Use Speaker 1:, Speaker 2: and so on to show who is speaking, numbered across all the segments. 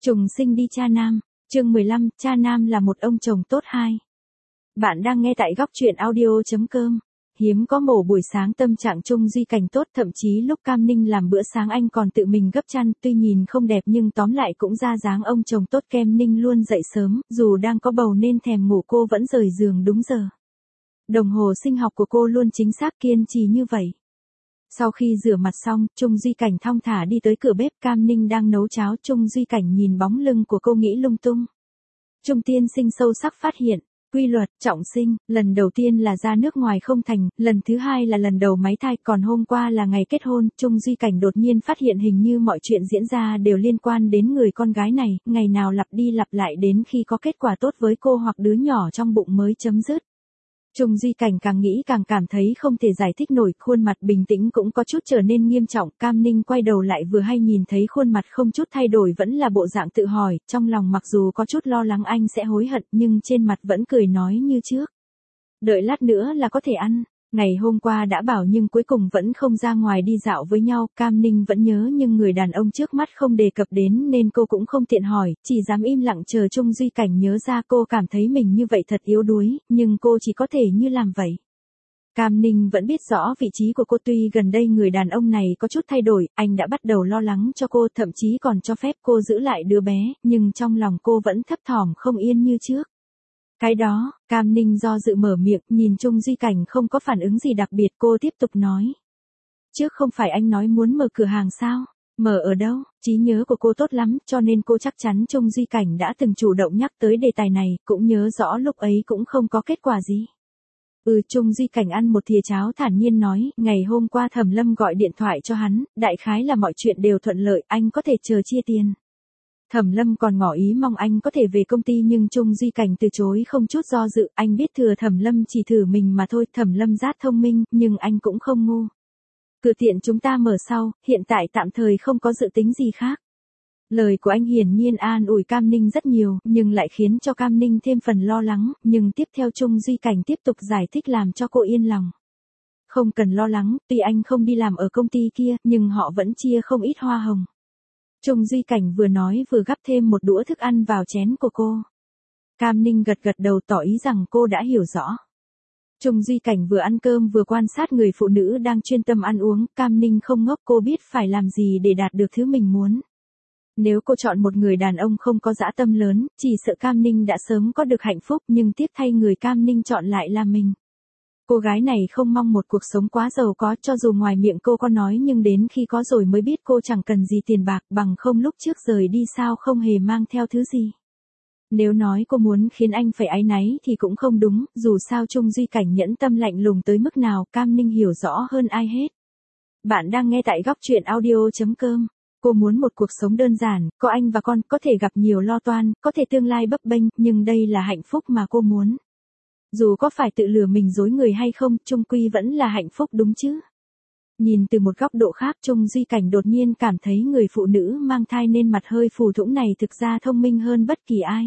Speaker 1: Trùng sinh đi cha nam, chương 15, cha nam là một ông chồng tốt hai. Bạn đang nghe tại góc truyện audio.com. Hiếm có mổ buổi sáng tâm trạng Trung Duy Cảnh tốt, thậm chí lúc Cam Ninh làm bữa sáng anh còn tự mình gấp chăn, tuy nhìn không đẹp nhưng tóm lại cũng ra dáng ông chồng tốt. Cam Ninh luôn dậy sớm, dù đang có bầu nên thèm ngủ cô vẫn rời giường đúng giờ. Đồng hồ sinh học của cô luôn chính xác kiên trì như vậy. Sau khi rửa mặt xong, Trung Duy Cảnh thong thả đi tới cửa bếp. Cam Ninh đang nấu cháo. Trung Duy Cảnh nhìn bóng lưng của cô nghĩ lung tung. Trung tiên sinh sâu sắc phát hiện, quy luật, trọng sinh, lần đầu tiên là ra nước ngoài không thành, lần thứ hai là lần đầu máy thai, còn hôm qua là ngày kết hôn. Trung Duy Cảnh đột nhiên phát hiện hình như mọi chuyện diễn ra đều liên quan đến người con gái này, ngày nào lặp đi lặp lại đến khi có kết quả tốt với cô hoặc đứa nhỏ trong bụng mới chấm dứt. Trung Duy Cảnh càng nghĩ càng cảm thấy không thể giải thích nổi, khuôn mặt bình tĩnh cũng có chút trở nên nghiêm trọng. Cam Ninh quay đầu lại vừa hay nhìn thấy khuôn mặt không chút thay đổi vẫn là bộ dạng tự hỏi, trong lòng mặc dù có chút lo lắng anh sẽ hối hận nhưng trên mặt vẫn cười nói như trước. Đợi lát nữa là có thể ăn. Ngày hôm qua đã bảo nhưng cuối cùng vẫn không ra ngoài đi dạo với nhau. Cam Ninh vẫn nhớ nhưng người đàn ông trước mắt không đề cập đến nên cô cũng không tiện hỏi, chỉ dám im lặng chờ Trung Duy Cảnh nhớ ra. Cô cảm thấy mình như vậy thật yếu đuối, nhưng cô chỉ có thể như làm vậy. Cam Ninh vẫn biết rõ vị trí của cô, tuy gần đây người đàn ông này có chút thay đổi, anh đã bắt đầu lo lắng cho cô, thậm chí còn cho phép cô giữ lại đứa bé, nhưng trong lòng cô vẫn thấp thỏm không yên như trước. Cái đó, Cam Ninh do dự mở miệng, nhìn Trung Duy Cảnh không có phản ứng gì đặc biệt, cô tiếp tục nói. Trước không phải anh nói muốn mở cửa hàng sao? Mở ở đâu? Trí nhớ của cô tốt lắm, cho nên cô chắc chắn Trung Duy Cảnh đã từng chủ động nhắc tới đề tài này, cũng nhớ rõ lúc ấy cũng không có kết quả gì. Trung Duy Cảnh ăn một thìa cháo thản nhiên nói, ngày hôm qua Thẩm Lâm gọi điện thoại cho hắn, đại khái là mọi chuyện đều thuận lợi, anh có thể chờ chia tiền. Thẩm Lâm còn ngỏ ý mong anh có thể về công ty nhưng Trung Duy Cảnh từ chối không chút do dự, anh biết thừa Thẩm Lâm chỉ thử mình mà thôi. Thẩm Lâm rất thông minh, nhưng anh cũng không ngu. Cửa tiện chúng ta mở sau, hiện tại tạm thời không có dự tính gì khác. Lời của anh hiển nhiên an ủi Cam Ninh rất nhiều, nhưng lại khiến cho Cam Ninh thêm phần lo lắng, nhưng tiếp theo Trung Duy Cảnh tiếp tục giải thích làm cho cô yên lòng. Không cần lo lắng, tuy anh không đi làm ở công ty kia, nhưng họ vẫn chia không ít hoa hồng. Trung Duy Cảnh vừa nói vừa gắp thêm một đũa thức ăn vào chén của cô. Cam Ninh gật gật đầu tỏ ý rằng cô đã hiểu rõ. Trung Duy Cảnh vừa ăn cơm vừa quan sát người phụ nữ đang chuyên tâm ăn uống. Cam Ninh không ngốc, cô biết phải làm gì để đạt được thứ mình muốn. Nếu cô chọn một người đàn ông không có dã tâm lớn, chỉ sợ Cam Ninh đã sớm có được hạnh phúc, nhưng tiếc thay người Cam Ninh chọn lại là mình. Cô gái này không mong một cuộc sống quá giàu có, cho dù ngoài miệng cô có nói nhưng đến khi có rồi mới biết cô chẳng cần gì tiền bạc, bằng không lúc trước rời đi sao không hề mang theo thứ gì. Nếu nói cô muốn khiến anh phải áy náy thì cũng không đúng, dù sao Trung Duy Cảnh nhẫn tâm lạnh lùng tới mức nào, Cam Ninh hiểu rõ hơn ai hết. Bạn đang nghe tại góc truyện audio.com. Cô muốn một cuộc sống đơn giản, có anh và con, có thể gặp nhiều lo toan, có thể tương lai bấp bênh, nhưng đây là hạnh phúc mà cô muốn. Dù có phải tự lừa mình dối người hay không, chung quy vẫn là hạnh phúc đúng chứ. Nhìn từ một góc độ khác, Trung Duy Cảnh đột nhiên cảm thấy người phụ nữ mang thai nên mặt hơi phù thủng này thực ra thông minh hơn bất kỳ ai.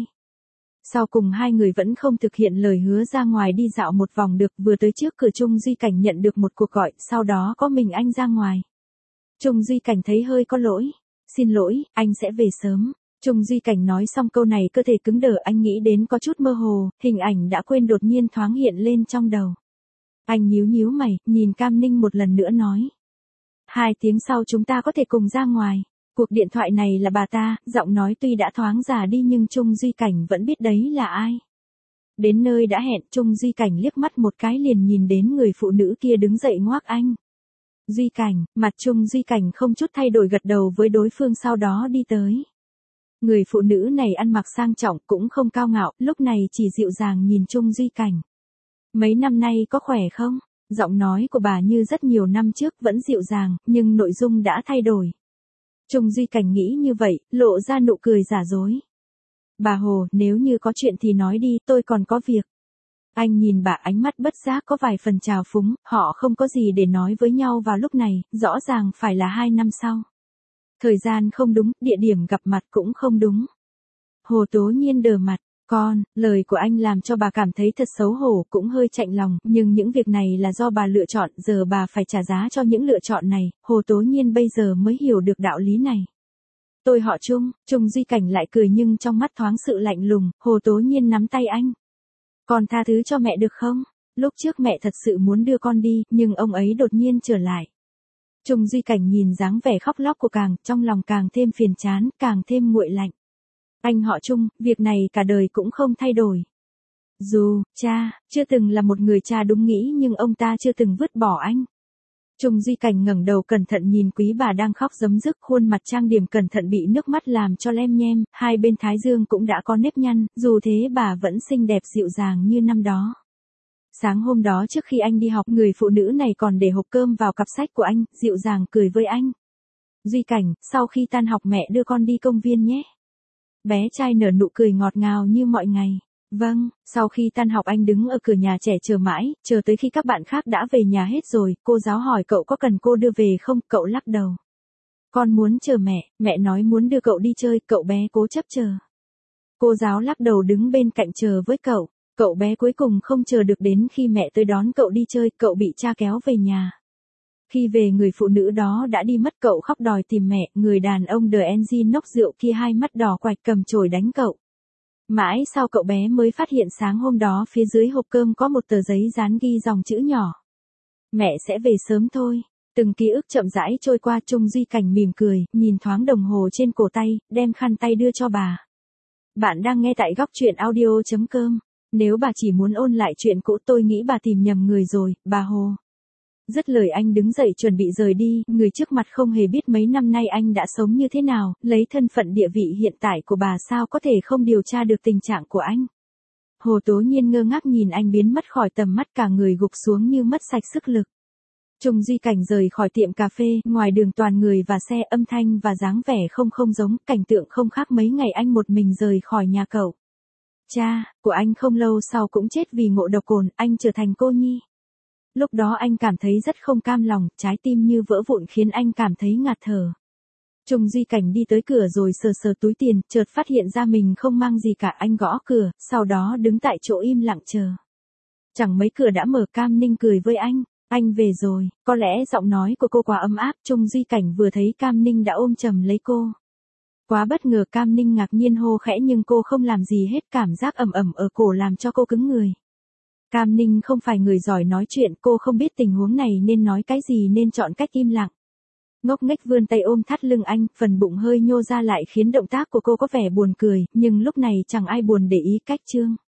Speaker 1: Sau cùng hai người vẫn không thực hiện lời hứa ra ngoài đi dạo một vòng được, vừa tới trước cửa Trung Duy Cảnh nhận được một cuộc gọi, sau đó có mình anh ra ngoài. Trung Duy Cảnh thấy hơi có lỗi. Xin lỗi, anh sẽ về sớm. Trung Duy Cảnh nói xong câu này cơ thể cứng đờ, anh nghĩ đến có chút mơ hồ, hình ảnh đã quên đột nhiên thoáng hiện lên trong đầu. Anh nhíu nhíu mày, nhìn Cam Ninh một lần nữa nói. 2 tiếng sau chúng ta có thể cùng ra ngoài. Cuộc điện thoại này là bà ta, giọng nói tuy đã thoáng già đi nhưng Trung Duy Cảnh vẫn biết đấy là ai. Đến nơi đã hẹn, Trung Duy Cảnh liếc mắt một cái liền nhìn đến người phụ nữ kia đứng dậy ngoác anh. Duy Cảnh, mặt Trung Duy Cảnh không chút thay đổi gật đầu với đối phương sau đó đi tới. Người phụ nữ này ăn mặc sang trọng cũng không cao ngạo, lúc này chỉ dịu dàng nhìn Trung Duy Cảnh. Mấy năm nay có khỏe không? Giọng nói của bà như rất nhiều năm trước vẫn dịu dàng, nhưng nội dung đã thay đổi. Trung Duy Cảnh nghĩ như vậy, lộ ra nụ cười giả dối. Bà Hồ, nếu như có chuyện thì nói đi, tôi còn có việc. Anh nhìn bà ánh mắt bất giác có vài phần trào phúng, họ không có gì để nói với nhau vào lúc này, rõ ràng phải là 2 năm sau. Thời gian không đúng, địa điểm gặp mặt cũng không đúng. Hồ Tố Nhiên đờ mặt, lời của anh làm cho bà cảm thấy thật xấu hổ, cũng hơi chạnh lòng, nhưng những việc này là do bà lựa chọn, giờ bà phải trả giá cho những lựa chọn này, Hồ Tố Nhiên bây giờ mới hiểu được đạo lý này. Tôi họ Trung. Trung Duy Cảnh lại cười nhưng trong mắt thoáng sự lạnh lùng. Hồ Tố Nhiên nắm tay anh. Con tha thứ cho mẹ được không? Lúc trước mẹ thật sự muốn đưa con đi, nhưng ông ấy đột nhiên trở lại. Trung Duy Cảnh nhìn dáng vẻ khóc lóc của càng, trong lòng càng thêm phiền chán, càng thêm nguội lạnh. Anh họ Trung, việc này cả đời cũng không thay đổi. Dù, cha, chưa từng là một người cha đúng nghĩ nhưng ông ta chưa từng vứt bỏ anh. Trung Duy Cảnh ngẩng đầu cẩn thận nhìn quý bà đang khóc rấm rức, khuôn mặt trang điểm cẩn thận bị nước mắt làm cho lem nhem, hai bên thái dương cũng đã có nếp nhăn, dù thế bà vẫn xinh đẹp dịu dàng như năm đó. Sáng hôm đó trước khi anh đi học, người phụ nữ này còn để hộp cơm vào cặp sách của anh, dịu dàng cười với anh. Duy Cảnh, sau khi tan học mẹ đưa con đi công viên nhé. Bé trai nở nụ cười ngọt ngào như mọi ngày. Vâng, sau khi tan học anh đứng ở cửa nhà trẻ chờ mãi, chờ tới khi các bạn khác đã về nhà hết rồi, cô giáo hỏi cậu có cần cô đưa về không, cậu lắc đầu. Con muốn chờ mẹ nói muốn đưa cậu đi chơi, cậu bé cố chấp chờ. Cô giáo lắc đầu đứng bên cạnh chờ với cậu. Cậu bé cuối cùng không chờ được đến khi mẹ tới đón cậu đi chơi, cậu bị cha kéo về nhà. Khi về người phụ nữ đó đã đi mất, cậu khóc đòi tìm mẹ, người đàn ông The Engine nốc rượu kia hai mắt đỏ quạch cầm chổi đánh cậu. Mãi sau cậu bé mới phát hiện sáng hôm đó phía dưới hộp cơm có một tờ giấy dán ghi dòng chữ nhỏ. Mẹ sẽ về sớm thôi. Từng ký ức chậm rãi trôi qua. Trung Duy Cảnh mỉm cười, nhìn thoáng đồng hồ trên cổ tay, đem khăn tay đưa cho bà. Bạn đang nghe tại góc truyện audio.com. Nếu bà chỉ muốn ôn lại chuyện cũ tôi nghĩ bà tìm nhầm người rồi, bà Hồ. Dứt lời anh đứng dậy chuẩn bị rời đi, người trước mặt không hề biết mấy năm nay anh đã sống như thế nào, lấy thân phận địa vị hiện tại của bà sao có thể không điều tra được tình trạng của anh. Hồ Tố Nhiên ngơ ngác nhìn anh biến mất khỏi tầm mắt, cả người gục xuống như mất sạch sức lực. Trung Duy Cảnh rời khỏi tiệm cà phê, ngoài đường toàn người và xe, âm thanh và dáng vẻ không giống, cảnh tượng không khác mấy ngày anh một mình rời khỏi nhà cậu. Cha của anh không lâu sau cũng chết vì ngộ độc cồn, anh trở thành cô nhi. Lúc đó anh cảm thấy rất không cam lòng, trái tim như vỡ vụn khiến anh cảm thấy ngạt thở. Trung Duy Cảnh đi tới cửa rồi sờ sờ túi tiền, chợt phát hiện ra mình không mang gì cả, anh gõ cửa, sau đó đứng tại chỗ im lặng chờ. Chẳng mấy cửa đã mở, Cam Ninh cười với anh về rồi, có lẽ giọng nói của cô quá ấm áp, Trung Duy Cảnh vừa thấy Cam Ninh đã ôm chầm lấy cô. Quá bất ngờ, Cam Ninh ngạc nhiên hô khẽ nhưng cô không làm gì hết, cảm giác ẩm ẩm ở cổ làm cho cô cứng người. Cam Ninh không phải người giỏi nói chuyện, cô không biết tình huống này nên nói cái gì nên chọn cách im lặng. Ngốc nghếch vươn tay ôm thắt lưng anh, phần bụng hơi nhô ra lại khiến động tác của cô có vẻ buồn cười, nhưng lúc này chẳng ai buồn để ý. Cách chương